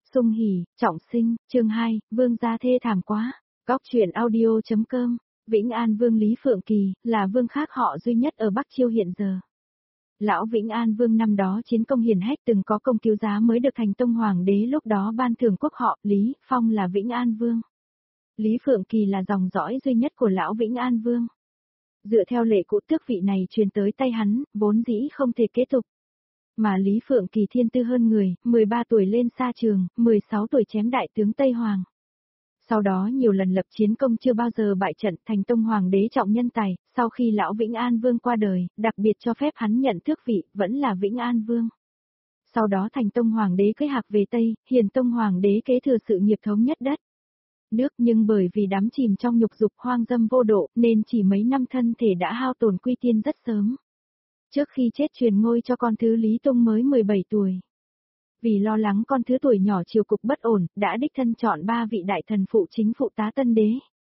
Sung hỉ, trọng sinh, chương 2, vương gia thê thảm quá. Góc truyện audio.com. Vĩnh An Vương Lý Phượng Kỳ, là vương khác họ duy nhất ở Bắc Chiêu hiện giờ. Lão Vĩnh An Vương năm đó chiến công hiển hách, từng có công cứu giá mới được thành tông hoàng đế lúc đó ban thưởng quốc họ. Lý Phong là Vĩnh An Vương. Lý Phượng Kỳ là dòng dõi duy nhất của lão Vĩnh An Vương. Dựa theo lệ cũ, tước vị này truyền tới tay hắn, vốn dĩ không thể kế tục. Mà Lý Phượng Kỳ thiên tư hơn người, 13 tuổi lên sa trường, 16 tuổi chém đại tướng Tây Hoàng. Sau đó nhiều lần lập chiến công chưa bao giờ bại trận, thành tông hoàng đế trọng nhân tài. Sau khi lão Vĩnh An Vương qua đời, đặc biệt cho phép hắn nhận tước vị, vẫn là Vĩnh An Vương. Sau đó thành tông hoàng đế cưỡi hạc về Tây, hiền tông hoàng đế kế thừa sự nghiệp thống nhất đất nước, nhưng bởi vì đắm chìm trong nhục dục hoang dâm vô độ, nên chỉ mấy năm thân thể đã hao tổn quy tiên rất sớm. Trước khi chết truyền ngôi cho con thứ Lý Tung mới 17 tuổi. Vì lo lắng con thứ tuổi nhỏ triều cục bất ổn, đã đích thân chọn 3 vị đại thần phụ chính phụ tá tân đế.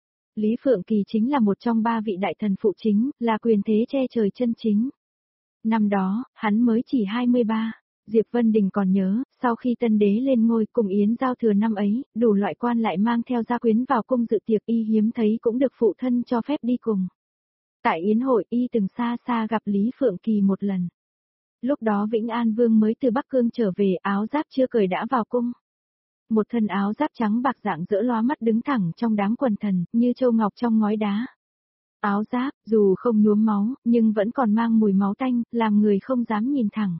Lý Phượng Kỳ chính là một trong 3 vị đại thần phụ chính, là quyền thế che trời chân chính. Năm đó, hắn mới chỉ 23. Diệp Vân Đình còn nhớ, sau khi tân đế lên ngôi cùng yến giao thừa năm ấy, đủ loại quan lại mang theo gia quyến vào cung dự tiệc, y hiếm thấy cũng được phụ thân cho phép đi cùng. Tại yến hội, y từng xa xa gặp Lý Phượng Kỳ một lần. Lúc đó Vĩnh An Vương mới từ Bắc Cương trở về, áo giáp chưa cởi đã vào cung. Một thân áo giáp trắng bạc rạng rỡ lóa mắt đứng thẳng trong đám quần thần, như châu ngọc trong ngói đá. Áo giáp, dù không nhuốm máu, nhưng vẫn còn mang mùi máu tanh, làm người không dám nhìn thẳng.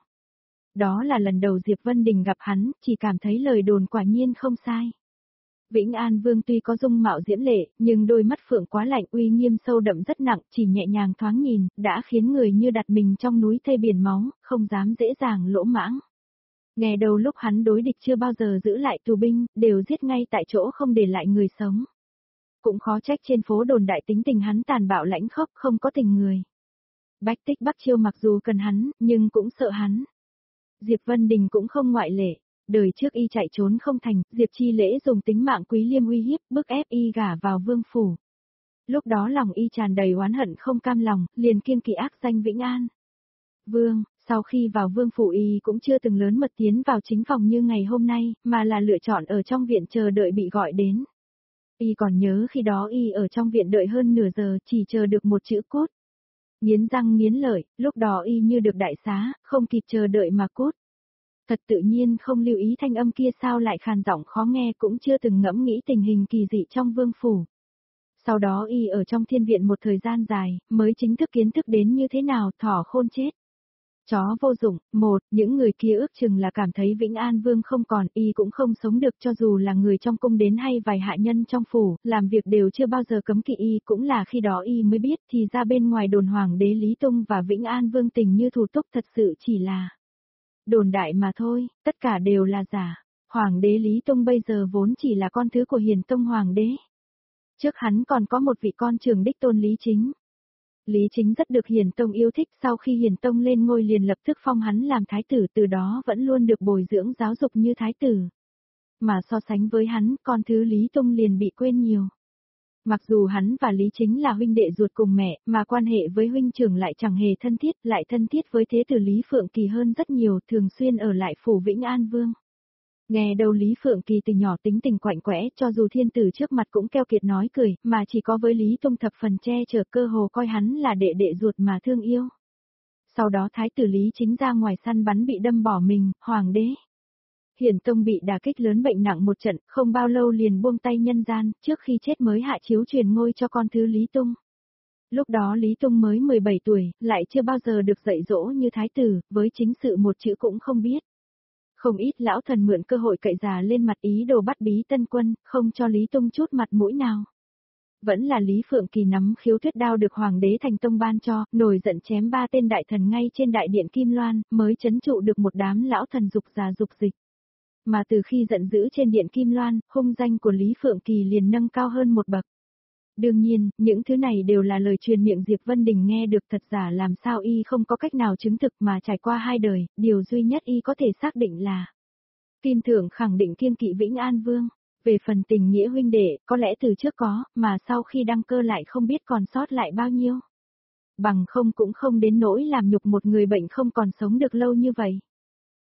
Đó là lần đầu Diệp Vân Đình gặp hắn, chỉ cảm thấy lời đồn quả nhiên không sai. Vĩnh An Vương tuy có dung mạo diễm lệ, nhưng đôi mắt phượng quá lạnh, uy nghiêm sâu đậm rất nặng, chỉ nhẹ nhàng thoáng nhìn, đã khiến người như đặt mình trong núi thây biển máu, không dám dễ dàng lỗ mãng. Nghe đầu lúc hắn đối địch chưa bao giờ giữ lại tù binh, đều giết ngay tại chỗ không để lại người sống. Cũng khó trách trên phố đồn đại tính tình hắn tàn bạo lãnh khốc, không có tình người. Bách tích Bắc Chiêu mặc dù cần hắn, nhưng cũng sợ hắn. Diệp Vân Đình cũng không ngoại lệ. Đời trước y chạy trốn không thành, Diệp Chi Lễ dùng tính mạng Quý Liêm uy hiếp, bức ép y gả vào vương phủ. Lúc đó lòng y tràn đầy oán hận không cam lòng, liền kiêng kỵ ác danh Vĩnh An Vương. Sau khi vào vương phủ y cũng chưa từng lớn mật tiến vào chính phòng như ngày hôm nay, mà là lựa chọn ở trong viện chờ đợi bị gọi đến. Y còn nhớ khi đó y ở trong viện đợi hơn nửa giờ, chỉ chờ được một chữ cốt. Nghiến răng nghiến lợi, lúc đó y như được đại xá, không kịp chờ đợi mà cốt. Thật tự nhiên không lưu ý thanh âm kia sao lại khàn giọng khó nghe, cũng chưa từng ngẫm nghĩ tình hình kỳ dị trong vương phủ. Sau đó y ở trong thiên viện một thời gian dài, mới chính thức kiến thức đến như thế nào thỏ khôn chết. Chó vô dụng, những người kia ước chừng là cảm thấy Vĩnh An Vương không còn, y cũng không sống được, cho dù là người trong cung đến hay vài hạ nhân trong phủ, làm việc đều chưa bao giờ cấm kỵ y, cũng là khi đó y mới biết thì ra bên ngoài đồn hoàng đế Lý Tung và Vĩnh An Vương tình như thủ túc thật sự chỉ là đồn đại mà thôi, tất cả đều là giả. Hoàng đế Lý Tung bây giờ vốn chỉ là con thứ của hiền tông hoàng đế. Trước hắn còn có một vị con trưởng đích tôn Lý Chính. Lý Chính rất được hiền tông yêu thích, sau khi hiền tông lên ngôi liền lập tức phong hắn làm thái tử, từ đó vẫn luôn được bồi dưỡng giáo dục như thái tử. Mà so sánh với hắn, con thứ Lý Tung liền bị quên nhiều. Mặc dù hắn và Lý Chính là huynh đệ ruột cùng mẹ, mà quan hệ với huynh trưởng lại chẳng hề thân thiết, lại thân thiết với thế tử Lý Phượng Kỳ hơn rất nhiều, thường xuyên ở lại phủ Vĩnh An Vương. Nghe đầu Lý Phượng Kỳ từ nhỏ tính tình quạnh quẽ, cho dù thiên tử trước mặt cũng keo kiệt nói cười, mà chỉ có với Lý Tung thập phần che chở, cơ hồ coi hắn là đệ đệ ruột mà thương yêu. Sau đó thái tử Lý Chính ra ngoài săn bắn bị đâm bỏ mình, hoàng đế hiền tông bị đả kích lớn bệnh nặng một trận, không bao lâu liền buông tay nhân gian, trước khi chết mới hạ chiếu truyền ngôi cho con thứ Lý Tung. Lúc đó Lý Tung mới 17 tuổi, lại chưa bao giờ được dạy dỗ như thái tử, với chính sự một chữ cũng không biết. Không ít lão thần mượn cơ hội cậy già lên mặt ý đồ bắt bí tân quân, không cho Lý Tung chút mặt mũi nào. Vẫn là Lý Phượng Kỳ nắm khiếu thuyết đao được hoàng đế thành tông ban cho, nổi giận chém 3 tên đại thần ngay trên đại điện Kim Loan, mới trấn trụ được một đám lão thần dục già dục dịch. Mà từ khi giận dữ trên điện Kim Loan, hung danh của Lý Phượng Kỳ liền nâng cao hơn một bậc. Đương nhiên, những thứ này đều là lời truyền miệng Diệp Vân Đình nghe được, thật giả làm sao y không có cách nào chứng thực, mà trải qua 2 đời, điều duy nhất y có thể xác định là Kim Thượng khẳng định kiêng kỵ Vĩnh An Vương. Về phần tình nghĩa huynh đệ, có lẽ từ trước có, mà sau khi đăng cơ lại không biết còn sót lại bao nhiêu. Bằng không cũng không đến nỗi làm nhục một người bệnh không còn sống được lâu như vậy.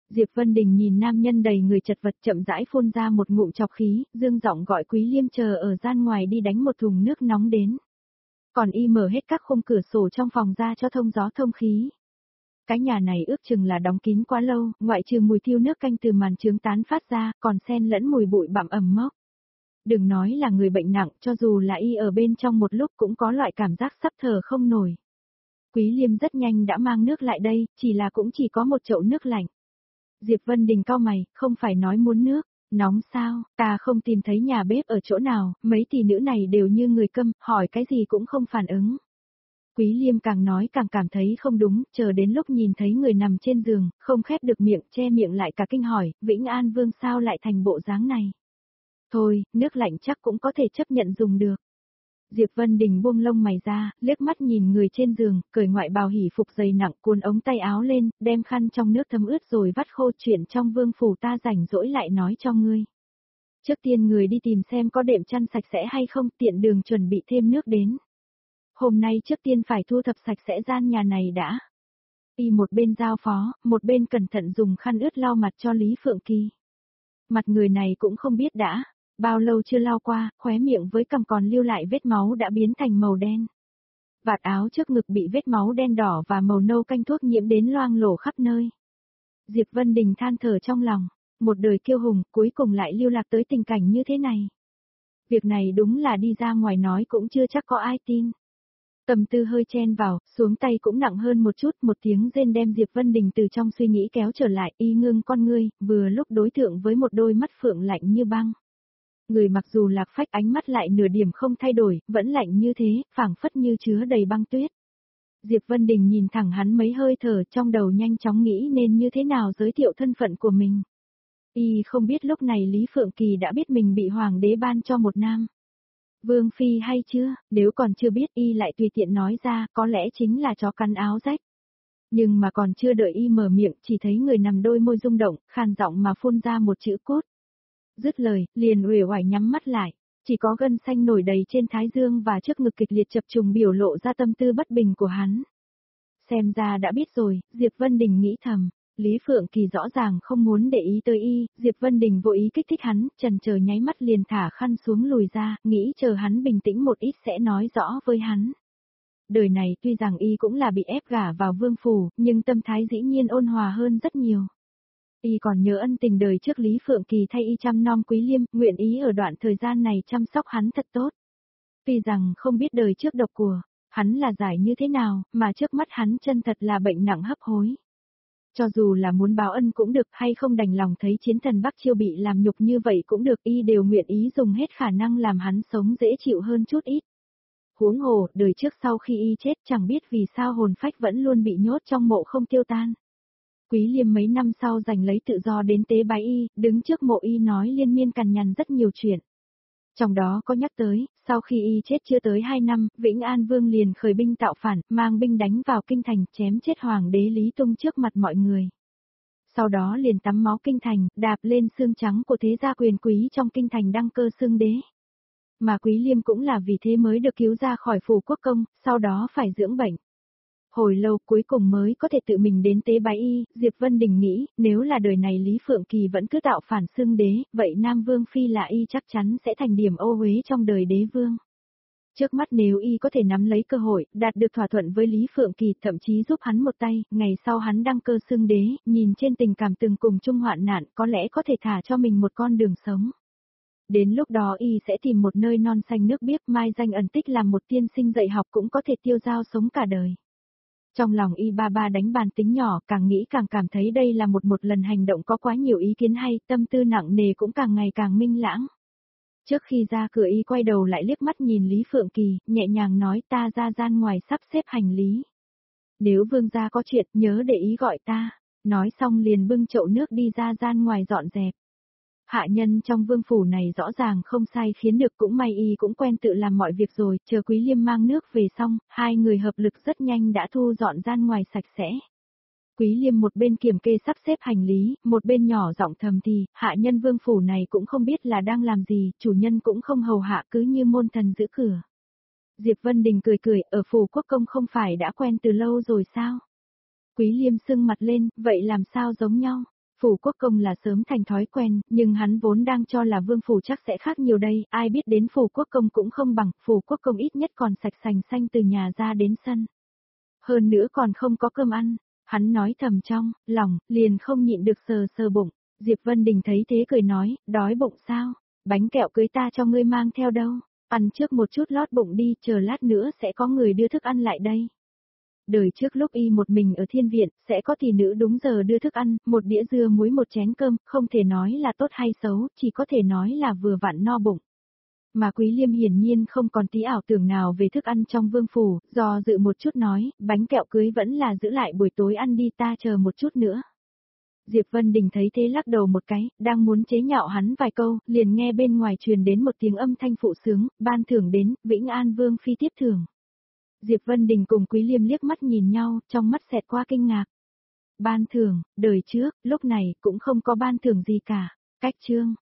Diệp Vân Đình nhìn nam nhân đầy người chật vật chậm rãi phun ra một ngụm chọc khí, dương giọng gọi Quý Liêm chờ ở gian ngoài đi đánh một thùng nước nóng đến. Còn y mở hết các khung cửa sổ trong phòng ra cho thông gió thông khí. Cái nhà này ước chừng là đóng kín quá lâu, ngoại trừ mùi thiêu nước canh từ màn chướng tán phát ra, còn xen lẫn mùi bụi bặm ẩm mốc. Đừng nói là người bệnh nặng, cho dù là y ở bên trong một lúc cũng có loại cảm giác sắp thở không nổi. Quý Liêm rất nhanh đã mang nước lại đây, chỉ là cũng chỉ có một chậu nước lạnh. Diệp Vân Đình cau mày, không phải nói muốn nước, nóng sao, ta không tìm thấy nhà bếp ở chỗ nào, mấy tỷ nữ này đều như người câm, hỏi cái gì cũng không phản ứng. Quý Liêm càng nói càng cảm thấy không đúng, chờ đến lúc nhìn thấy người nằm trên giường, không khép được miệng, che miệng lại cả kinh hỏi, Vĩnh An Vương sao lại thành bộ dáng này. Thôi, nước lạnh chắc cũng có thể chấp nhận dùng được. Diệp Vân Đình buông lông mày ra, liếc mắt nhìn người trên giường, cởi ngoại bào hỉ phục dày nặng cuốn ống tay áo lên, đem khăn trong nước thấm ướt rồi vắt khô chuyện trong vương phủ ta rảnh rỗi lại nói cho ngươi. Trước tiên người đi tìm xem có đệm chăn sạch sẽ hay không, tiện đường chuẩn bị thêm nước đến. Hôm nay trước tiên phải thu thập sạch sẽ gian nhà này đã. Y một bên giao phó, một bên cẩn thận dùng khăn ướt lau mặt cho Lý Phượng Kỳ. Mặt người này cũng không biết đã, bao lâu chưa lau qua, khóe miệng với cằm còn lưu lại vết máu đã biến thành màu đen. Vạt áo trước ngực bị vết máu đen đỏ và màu nâu canh thuốc nhiễm đến loang lổ khắp nơi. Diệp Vân Đình than thở trong lòng, một đời kiêu hùng cuối cùng lại lưu lạc tới tình cảnh như thế này. Việc này đúng là đi ra ngoài nói cũng chưa chắc có ai tin. Tâm tư hơi chen vào, xuống tay cũng nặng hơn một chút, một tiếng rên đem Diệp Vân Đình từ trong suy nghĩ kéo trở lại, y ngưng con ngươi, vừa lúc đối tượng với một đôi mắt phượng lạnh như băng. Người mặc dù lạc phách ánh mắt lại nửa điểm không thay đổi, vẫn lạnh như thế, phảng phất như chứa đầy băng tuyết. Diệp Vân Đình nhìn thẳng hắn mấy hơi thở trong đầu nhanh chóng nghĩ nên như thế nào giới thiệu thân phận của mình. Y không biết lúc này Lý Phượng Kỳ đã biết mình bị hoàng đế ban cho một nam vương phi hay chưa, nếu còn chưa biết y lại tùy tiện nói ra, có lẽ chính là chó cắn áo rách. Nhưng mà còn chưa đợi y mở miệng, chỉ thấy người nằm đôi môi rung động, khàn giọng mà phun ra một chữ cốt. Dứt lời, liền uể oải nhắm mắt lại, chỉ có gân xanh nổi đầy trên thái dương và trước ngực kịch liệt chập trùng biểu lộ ra tâm tư bất bình của hắn. Xem ra đã biết rồi, Diệp Vân Đình nghĩ thầm. Lý Phượng Kỳ rõ ràng không muốn để ý tới y, Diệp Vân Đình vô ý kích thích hắn, chần chờ nháy mắt liền thả khăn xuống lùi ra, nghĩ chờ hắn bình tĩnh một ít sẽ nói rõ với hắn. Đời này tuy rằng y cũng là bị ép gả vào vương phủ, nhưng tâm thái dĩ nhiên ôn hòa hơn rất nhiều. Y còn nhớ ân tình đời trước Lý Phượng Kỳ thay y chăm nom Quý Liêm, nguyện ý ở đoạn thời gian này chăm sóc hắn thật tốt. Tuy rằng không biết đời trước độc của hắn là giải như thế nào, mà trước mắt hắn chân thật là bệnh nặng hấp hối. Cho dù là muốn báo ân cũng được hay không đành lòng thấy chiến thần Bắc Chiêu bị làm nhục như vậy cũng được, y đều nguyện ý dùng hết khả năng làm hắn sống dễ chịu hơn chút ít. Huống hồ, đời trước sau khi y chết chẳng biết vì sao hồn phách vẫn luôn bị nhốt trong mộ không tiêu tan. Quý Liêm mấy năm sau giành lấy tự do đến tế bái y, đứng trước mộ y nói liên miên cằn nhằn rất nhiều chuyện. Trong đó có nhắc tới, sau khi y chết chưa tới 2 năm, Vĩnh An Vương liền khởi binh tạo phản, mang binh đánh vào kinh thành, chém chết hoàng đế Lý Tung trước mặt mọi người. Sau đó liền tắm máu kinh thành, đạp lên xương trắng của thế gia quyền quý trong kinh thành đăng cơ xưng đế. Mà Quý Liêm cũng là vì thế mới được cứu ra khỏi phủ quốc công, sau đó phải dưỡng bệnh. Hồi lâu cuối cùng mới có thể tự mình đến tế bái y, Diệp Vân Đình nghĩ, nếu là đời này Lý Phượng Kỳ vẫn cứ tạo phản xưng đế, vậy Nam Vương Phi là y chắc chắn sẽ thành điểm ô uế trong đời đế vương. Trước mắt nếu y có thể nắm lấy cơ hội, đạt được thỏa thuận với Lý Phượng Kỳ, thậm chí giúp hắn một tay, ngày sau hắn đăng cơ xưng đế, nhìn trên tình cảm từng cùng chung hoạn nạn, có lẽ có thể thả cho mình một con đường sống. Đến lúc đó y sẽ tìm một nơi non xanh nước biếc, mai danh ẩn tích làm một tiên sinh dạy học cũng có thể tiêu dao sống cả đời. Trong lòng y ba ba đánh bàn tính nhỏ, càng nghĩ càng cảm thấy đây là một lần hành động có quá nhiều ý kiến hay, tâm tư nặng nề cũng càng ngày càng minh lãng. Trước khi ra cửa y quay đầu lại liếc mắt nhìn Lý Phượng Kỳ, nhẹ nhàng nói ta ra gian ngoài sắp xếp hành lý. Nếu vương gia có chuyện nhớ để ý gọi ta, nói xong liền bưng chậu nước đi ra gian ngoài dọn dẹp. Hạ nhân trong vương phủ này rõ ràng không sai khiến được, cũng may y cũng quen tự làm mọi việc rồi, chờ Quý Liêm mang nước về xong, hai người hợp lực rất nhanh đã thu dọn gian ngoài sạch sẽ. Quý Liêm một bên kiểm kê sắp xếp hành lý, một bên nhỏ giọng thầm thì, hạ nhân vương phủ này cũng không biết là đang làm gì, chủ nhân cũng không hầu hạ cứ như môn thần giữ cửa. Diệp Vân Đình cười cười, ở phủ quốc công không phải đã quen từ lâu rồi sao? Quý Liêm sưng mặt lên, vậy làm sao giống nhau? Phủ quốc công là sớm thành thói quen, nhưng hắn vốn đang cho là vương phủ chắc sẽ khác nhiều đây, ai biết đến phủ quốc công cũng không bằng, phủ quốc công ít nhất còn sạch sành xanh từ nhà ra đến sân. Hơn nữa còn không có cơm ăn, hắn nói thầm trong lòng, liền không nhịn được sờ sờ bụng. Diệp Vân Đình thấy thế cười nói, đói bụng sao, bánh kẹo cưới ta cho ngươi mang theo đâu, ăn trước một chút lót bụng đi, chờ lát nữa sẽ có người đưa thức ăn lại đây. Đời trước lúc y một mình ở thiên viện, sẽ có tỷ nữ đúng giờ đưa thức ăn, một đĩa dưa muối một chén cơm, không thể nói là tốt hay xấu, chỉ có thể nói là vừa vặn no bụng. Mà Quý Liêm hiển nhiên không còn tí ảo tưởng nào về thức ăn trong vương phủ, do dự một chút nói, bánh kẹo cưới vẫn là giữ lại buổi tối ăn đi, ta chờ một chút nữa. Diệp Vân Đình thấy thế lắc đầu một cái, đang muốn chế nhạo hắn vài câu, liền nghe bên ngoài truyền đến một tiếng âm thanh phụ sướng, ban thưởng đến, Vĩnh An Vương phi tiếp thưởng. Diệp Vân Đình cùng Quý Liêm liếc mắt nhìn nhau, trong mắt xẹt qua kinh ngạc. Ban thưởng, đời trước, lúc này, cũng không có ban thưởng gì cả. Cách chương.